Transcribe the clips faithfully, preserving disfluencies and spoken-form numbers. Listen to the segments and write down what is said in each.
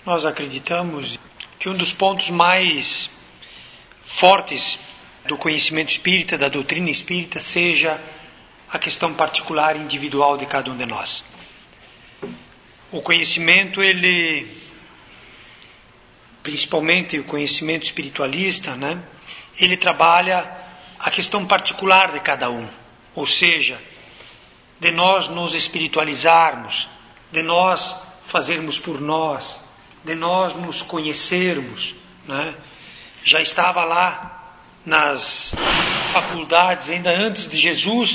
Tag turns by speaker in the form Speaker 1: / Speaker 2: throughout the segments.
Speaker 1: Nós acreditamos que um dos pontos mais fortes do conhecimento espírita, da doutrina espírita, seja a questão particular e individual de cada um de nós. O conhecimento, ele, principalmente o conhecimento espiritualista, né, ele trabalha a questão particular de cada um, ou seja, de nós nos espiritualizarmos, de nós fazermos por nós, de nós nos conhecermos, né? Já estava lá nas faculdades, ainda antes de Jesus,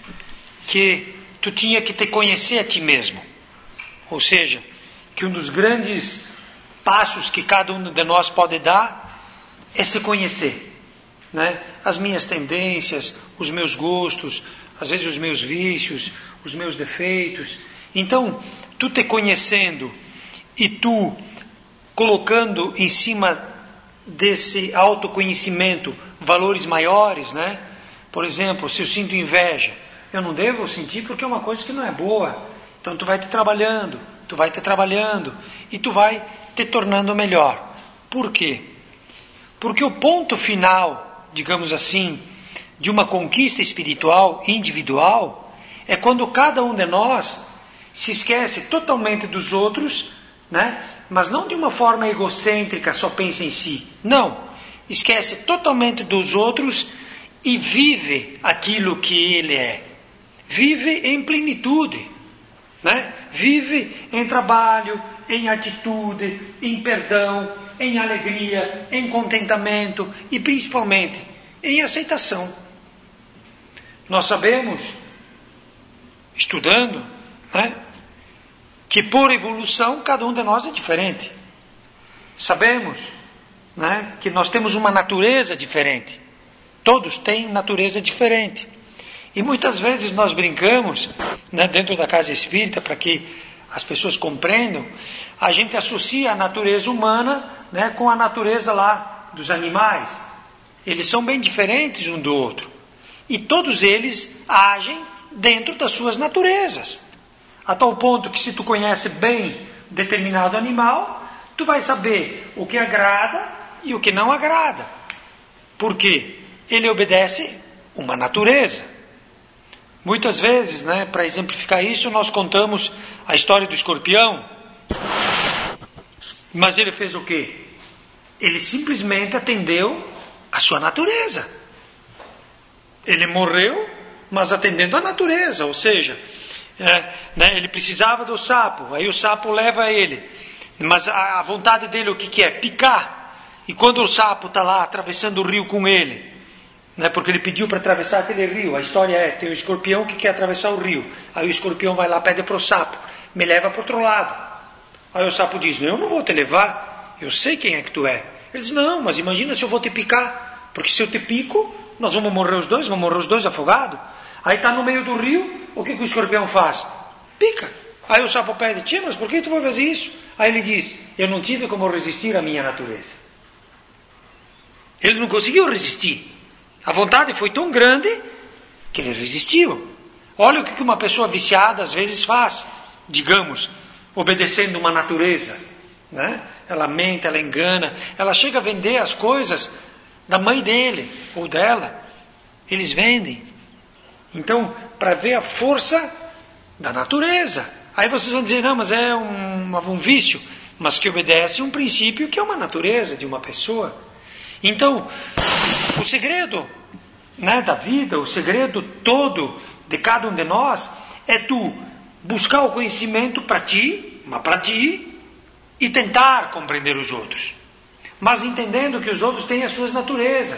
Speaker 1: que tu tinha que te conhecer a ti mesmo. Ou seja, que um dos grandes passos que cada um de nós pode dar é se conhecer, né? As minhas tendências, os meus gostos, às vezes os meus vícios, os meus defeitos. Então, tu te conhecendo e tu colocando em cima desse autoconhecimento valores maiores, né? Por exemplo, se eu sinto inveja, eu não devo sentir porque é uma coisa que não é boa. Então tu vai te trabalhando, tu vai te trabalhando e tu vai te tornando melhor. Por quê? Porque o ponto final, digamos assim, de uma conquista espiritual individual é quando cada um de nós se esquece totalmente dos outros, né? Mas não de uma forma egocêntrica, só pensa em si. Não. Esquece totalmente dos outros e vive aquilo que ele é. Vive em plenitude, né? Vive em trabalho, em atitude, em perdão, em alegria, em contentamento e principalmente em aceitação. Nós sabemos, estudando, né, que por evolução cada um de nós é diferente. Sabemos, né, que nós temos uma natureza diferente. Todos têm natureza diferente. E muitas vezes nós brincamos, né, dentro da casa espírita, para que as pessoas compreendam, a gente associa a natureza humana, né, com a natureza lá dos animais. Eles são bem diferentes um do outro. E todos eles agem dentro das suas naturezas. A tal ponto que se tu conhece bem determinado animal, tu vai saber o que agrada e o que não agrada. Por quê? Ele obedece uma natureza. Muitas vezes, né, para exemplificar isso, nós contamos a história do escorpião. Mas ele fez o quê? Ele simplesmente atendeu a sua natureza. Ele morreu, mas atendendo a natureza, ou seja, é, né, ele precisava do sapo, aí o sapo leva ele, mas a, a vontade dele o que, que é? Picar. E quando o sapo está lá atravessando o rio com ele, né, porque ele pediu para atravessar aquele rio, a história é, tem o escorpião que quer atravessar o rio, aí o escorpião vai lá, pede para o sapo, me leva para o outro lado. Aí o sapo diz, eu não vou te levar, eu sei quem é que tu é. Ele diz, não, mas imagina se eu vou te picar, porque se eu te pico, nós vamos morrer os dois, vamos morrer os dois afogados. Aí está no meio do rio, o que, que o escorpião faz? Pica. Aí o sapo pede, tia, mas por que tu vai fazer isso? Aí ele diz, eu não tive como resistir à minha natureza. Ele não conseguiu resistir. A vontade foi tão grande que ele resistiu. Olha o que uma pessoa viciada às vezes faz, digamos, obedecendo uma natureza, né? Ela mente, ela engana, ela chega a vender as coisas da mãe dele ou dela. Eles vendem. Então, para ver a força da natureza. Aí vocês vão dizer, não, mas é um, um vício, mas que obedece a um princípio que é uma natureza de uma pessoa. Então, o segredo, né, da vida, o segredo todo de cada um de nós é tu buscar o conhecimento para ti, mas para ti, e tentar compreender os outros. Mas entendendo que os outros têm as suas naturezas.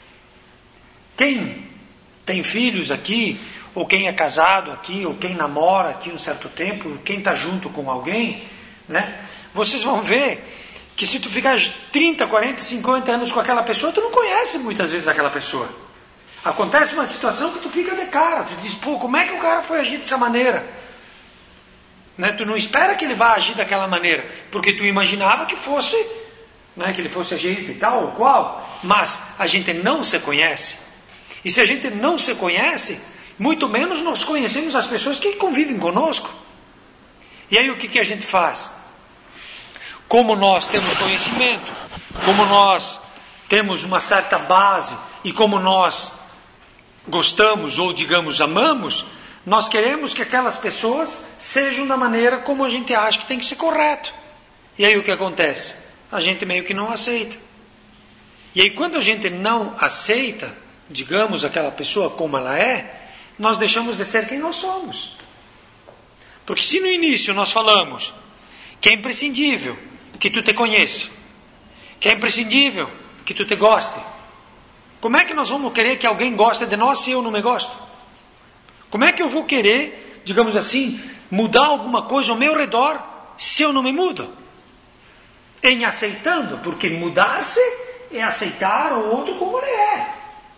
Speaker 1: Quem tem filhos aqui, ou quem é casado aqui, ou quem namora aqui um certo tempo, quem está junto com alguém, né? Vocês vão ver que se tu ficar trinta, quarenta, cinquenta anos com aquela pessoa, tu não conhece muitas vezes aquela pessoa. Acontece uma situação que tu fica de cara, tu diz, pô, como é que o cara foi agir dessa maneira? Né? Tu não espera que ele vá agir daquela maneira, porque tu imaginava que fosse, né, que ele fosse agir de tal ou qual, mas a gente não se conhece. E se a gente não se conhece, muito menos nós conhecemos as pessoas que convivem conosco. E aí o que, que a gente faz? como nós temos conhecimento, como nós temos uma certa base e como nós gostamos ou, digamos, amamos, nós queremos que aquelas pessoas sejam da maneira como a gente acha que tem que ser correto. E aí o que acontece? A gente meio que não aceita. E aí quando a gente não aceita, digamos, aquela pessoa como ela é, nós deixamos de ser quem nós somos. Porque se no início nós falamos que é imprescindível que tu te conheça, que é imprescindível que tu te goste, como é que nós vamos querer que alguém goste de nós se eu não me gosto? Como é que eu vou querer, digamos assim, mudar alguma coisa ao meu redor se eu não me mudo? Em aceitando, porque mudar-se é aceitar o outro como ele é.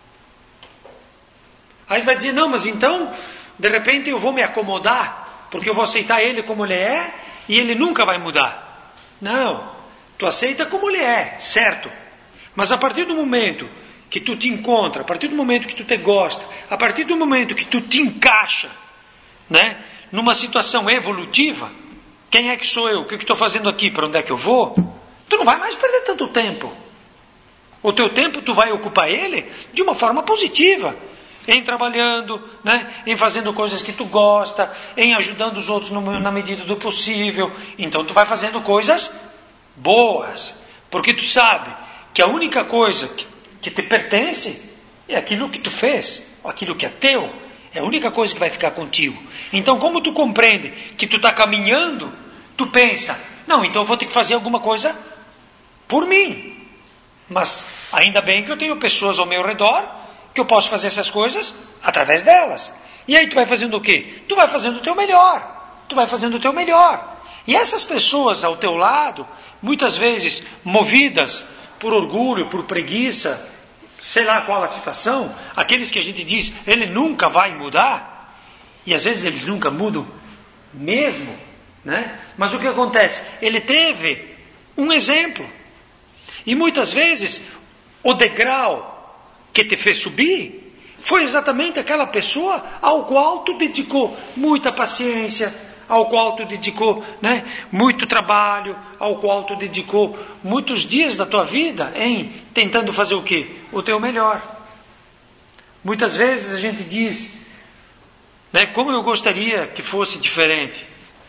Speaker 1: Aí vai dizer, não, mas então, de repente eu vou me acomodar, porque eu vou aceitar ele como ele é, e ele nunca vai mudar. Não, tu aceita como ele é, certo. Mas a partir do momento que tu te encontra, a partir do momento que tu te gosta, a partir do momento que tu te encaixa, né, numa situação evolutiva, quem é que sou eu? O que eu estou fazendo aqui? Para onde é que eu vou? Tu não vai mais perder tanto tempo. O teu tempo tu vai ocupar ele de uma forma positiva. Em trabalhando, né? Em fazendo coisas que tu gosta, em ajudando os outros no, na medida do possível. Então tu vai fazendo coisas boas. Porque tu sabe que a única coisa que, que te pertence é aquilo que tu fez, aquilo que é teu. É a única coisa que vai ficar contigo. Então como tu compreende que tu está caminhando, tu pensa, não, então eu vou ter que fazer alguma coisa por mim. Mas ainda bem que eu tenho pessoas ao meu redor que eu posso fazer essas coisas através delas. E aí tu vai fazendo o quê? Tu vai fazendo o teu melhor. Tu vai fazendo o teu melhor. E essas pessoas ao teu lado, muitas vezes movidas por orgulho, por preguiça, sei lá qual a situação, aqueles que a gente diz, ele nunca vai mudar, e às vezes eles nunca mudam mesmo, né? Mas o que acontece? Ele teve um exemplo. E muitas vezes o degrau que te fez subir foi exatamente aquela pessoa ao qual tu dedicou muita paciência, ao qual tu dedicou, né, muito trabalho, ao qual tu dedicou muitos dias da tua vida em tentando fazer o quê? O teu melhor. Muitas vezes a gente diz, né, como eu gostaria que fosse diferente.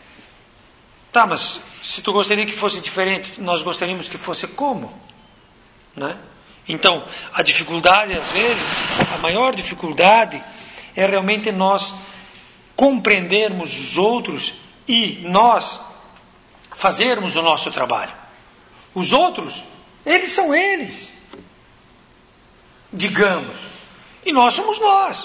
Speaker 1: Tá, mas se tu gostaria que fosse diferente, nós gostaríamos que fosse como? Né? Então, a dificuldade, às vezes, a maior dificuldade é realmente nós compreendermos os outros e nós fazermos o nosso trabalho. Os outros, eles são eles, digamos, e nós somos nós.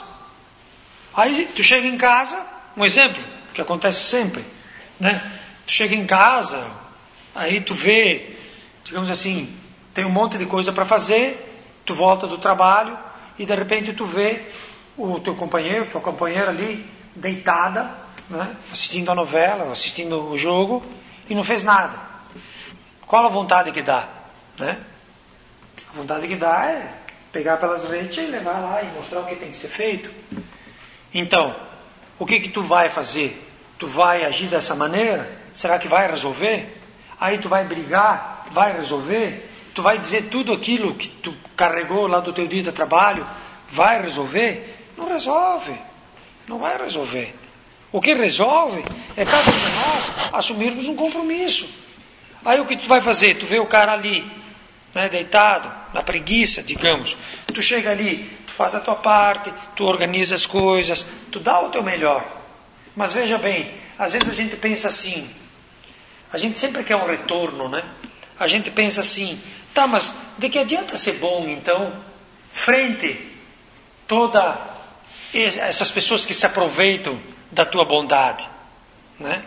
Speaker 1: Aí tu chega em casa, um exemplo que acontece sempre, né? Tu chega em casa, aí tu vê, digamos assim, tem um monte de coisa para fazer, tu volta do trabalho e de repente tu vê o teu companheiro, tua companheira ali, deitada, né, assistindo a novela, assistindo o jogo e não fez nada. Qual a vontade que dá? Né? A vontade que dá é pegar pelas redes e levar lá e mostrar o que tem que ser feito. Então, o que que tu vai fazer? Tu vai agir dessa maneira? Será que vai resolver? Aí tu vai brigar? Vai resolver? Tu vai dizer tudo aquilo que tu carregou lá do teu dia de trabalho? Vai resolver? Não resolve. Não vai resolver. O que resolve é cada um de nós assumirmos um compromisso. Aí o que tu vai fazer? Tu vê o cara ali, né, deitado, na preguiça, digamos. Tu chega ali, tu faz a tua parte, tu organiza as coisas, tu dá o teu melhor. Mas veja bem, às vezes a gente pensa assim, a gente sempre quer um retorno, né? A gente pensa assim, tá, mas de que adianta ser bom, então, frente toda essas pessoas que se aproveitam da tua bondade, né?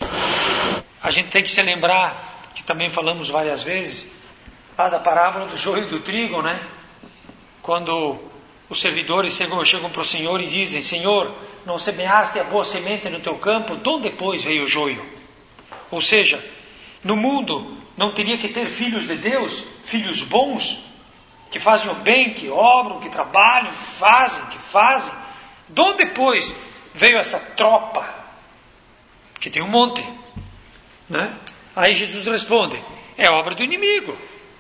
Speaker 1: A gente tem que se lembrar, que também falamos várias vezes, lá da parábola do joio e do trigo, né? Quando os servidores chegam, chegam para o Senhor e dizem, Senhor, não semeaste a boa semente no teu campo, de onde depois veio o joio? Ou seja, no mundo não teria que ter filhos de Deus, filhos bons, que fazem o bem, que obram, que trabalham, que fazem, que fazem. De onde depois veio essa tropa? Que tem um monte, né? Aí Jesus responde, é obra do inimigo.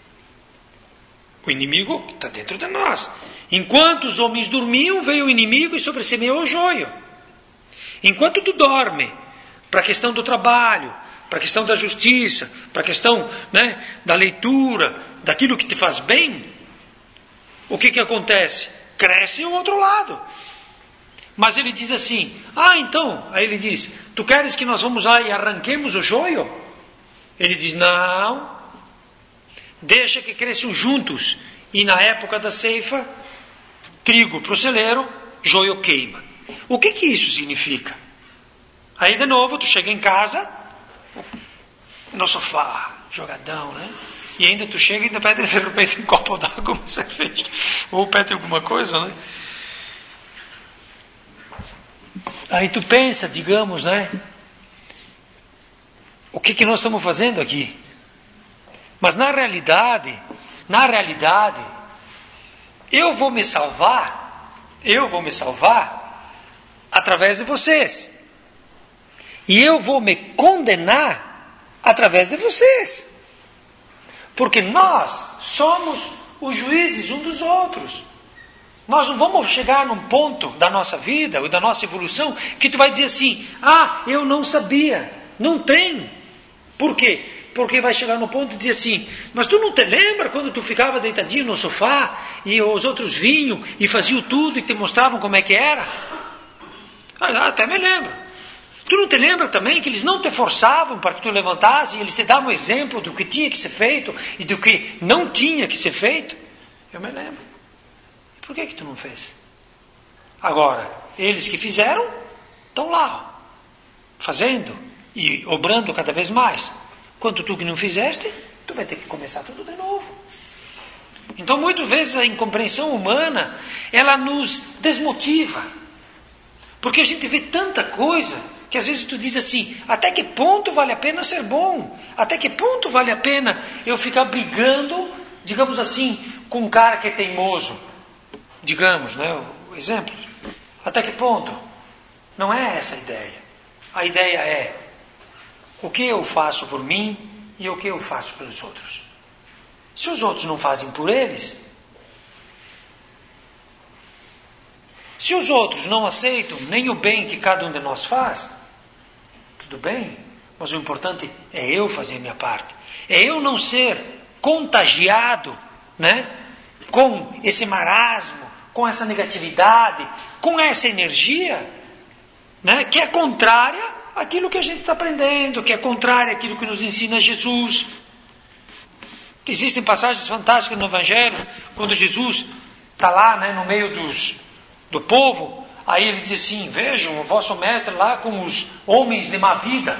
Speaker 1: O inimigo está dentro de nós. Enquanto os homens dormiam, veio o inimigo e sobressemeou o joio. Enquanto tu dorme, para a questão do trabalho, para a questão da justiça, para a questão, né, da leitura, daquilo que te faz bem, o que que acontece? Cresce o outro lado. Mas ele diz assim, ah, então, aí ele diz, tu queres que nós vamos lá e arranquemos o joio? Ele diz, não, deixa que cresçam juntos. E na época da ceifa, trigo para o celeiro, joio queima. O que que isso significa? Aí de novo, tu chega em casa, no sofá, jogadão, né? E ainda tu chega e ainda pede de repente um copo d'água, uma cerveja, ou pede alguma coisa, né? Aí tu pensa, digamos, né? O que que nós estamos fazendo aqui? Mas na realidade, na realidade, eu vou me salvar, eu vou me salvar através de vocês. E eu vou me condenar através de vocês. Porque nós somos os juízes um dos outros. Nós não vamos chegar num ponto da nossa vida, ou da nossa evolução, que tu vai dizer assim, ah, eu não sabia. Não tem. Por quê? Porque vai chegar no ponto de dizer assim, mas tu não te lembra quando tu ficava deitadinho no sofá, e os outros vinham e faziam tudo e te mostravam como é que era? Ah, até me lembro. Tu não te lembra também que eles não te forçavam para que tu levantasse, e eles te davam exemplo do que tinha que ser feito e do que não tinha que ser feito? Eu me lembro. Por que que tu não fez? Agora, eles que fizeram, estão lá, fazendo e obrando cada vez mais. Quanto tu que não fizeste, tu vai ter que começar tudo de novo. Então, muitas vezes a incompreensão humana, ela nos desmotiva. Porque a gente vê tanta coisa, que às vezes tu diz assim, até que ponto vale a pena ser bom? Até que ponto vale a pena eu ficar brigando, digamos assim, com um cara que é teimoso? Digamos, né, o exemplo. Até que ponto? Não é essa a ideia. A ideia é o que eu faço por mim e o que eu faço pelos outros. Se os outros não fazem por eles, se os outros não aceitam nem o bem que cada um de nós faz, tudo bem, mas o importante é eu fazer a minha parte. É eu não ser contagiado, né, com esse marasmo, com essa negatividade, com essa energia, né, que é contrária àquilo que a gente está aprendendo, que é contrária àquilo que nos ensina Jesus. Existem passagens fantásticas no Evangelho, quando Jesus está lá, né, no meio dos, do povo, aí ele diz assim, vejam o vosso mestre lá com os homens de má vida.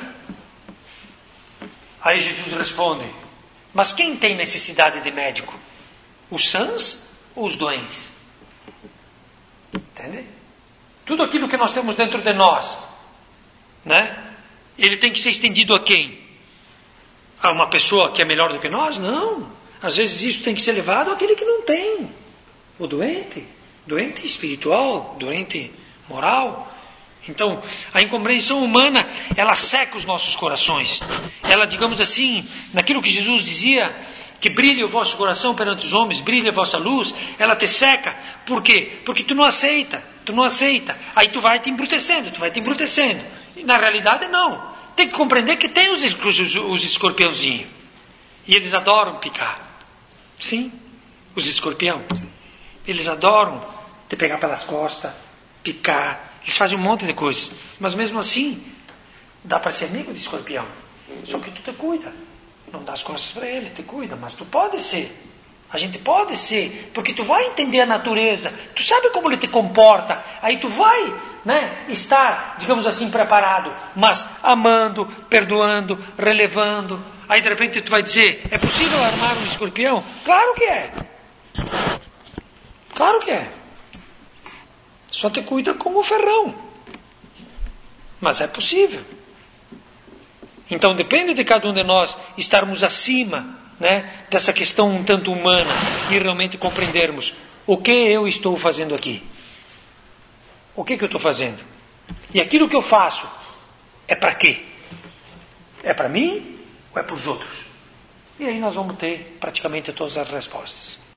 Speaker 1: Aí Jesus responde, mas quem tem necessidade de médico? Os sãos ou os doentes? Entende? Tudo aquilo que nós temos dentro de nós, né? Ele tem que ser estendido a quem? A uma pessoa que é melhor do que nós? Não. Às vezes isso tem que ser levado àquele que não tem. O doente. Doente espiritual, doente moral. Então, a incompreensão humana, ela seca os nossos corações. Ela, digamos assim, naquilo que Jesus dizia, que brilhe o vosso coração perante os homens, brilhe a vossa luz, ela te seca. Por quê? Porque tu não aceita, tu não aceita. Aí tu vai te embrutecendo, tu vai te embrutecendo. E na realidade não. Tem que compreender que tem os, os, os escorpiãozinhos. E eles adoram picar. Sim, os escorpião. Eles adoram te pegar pelas costas, picar. Eles fazem um monte de coisas. Mas mesmo assim, dá para ser amigo de escorpião. Só que tu te cuida. Não dá as costas para ele, te cuida. Mas tu pode ser. A gente pode ser. Porque tu vai entender a natureza. Tu sabe como ele te comporta. Aí tu vai, né, estar, digamos assim, preparado. Mas amando, perdoando, relevando. Aí de repente tu vai dizer, é possível armar um escorpião? Claro que é. Claro que é. Só te cuida como ferrão. Mas é possível. Então depende de cada um de nós estarmos acima, né, dessa questão um tanto humana e realmente compreendermos o que eu estou fazendo aqui. O que, que eu estou fazendo? E aquilo que eu faço é para quê? É para mim ou é para os outros? E aí nós vamos ter praticamente todas as respostas.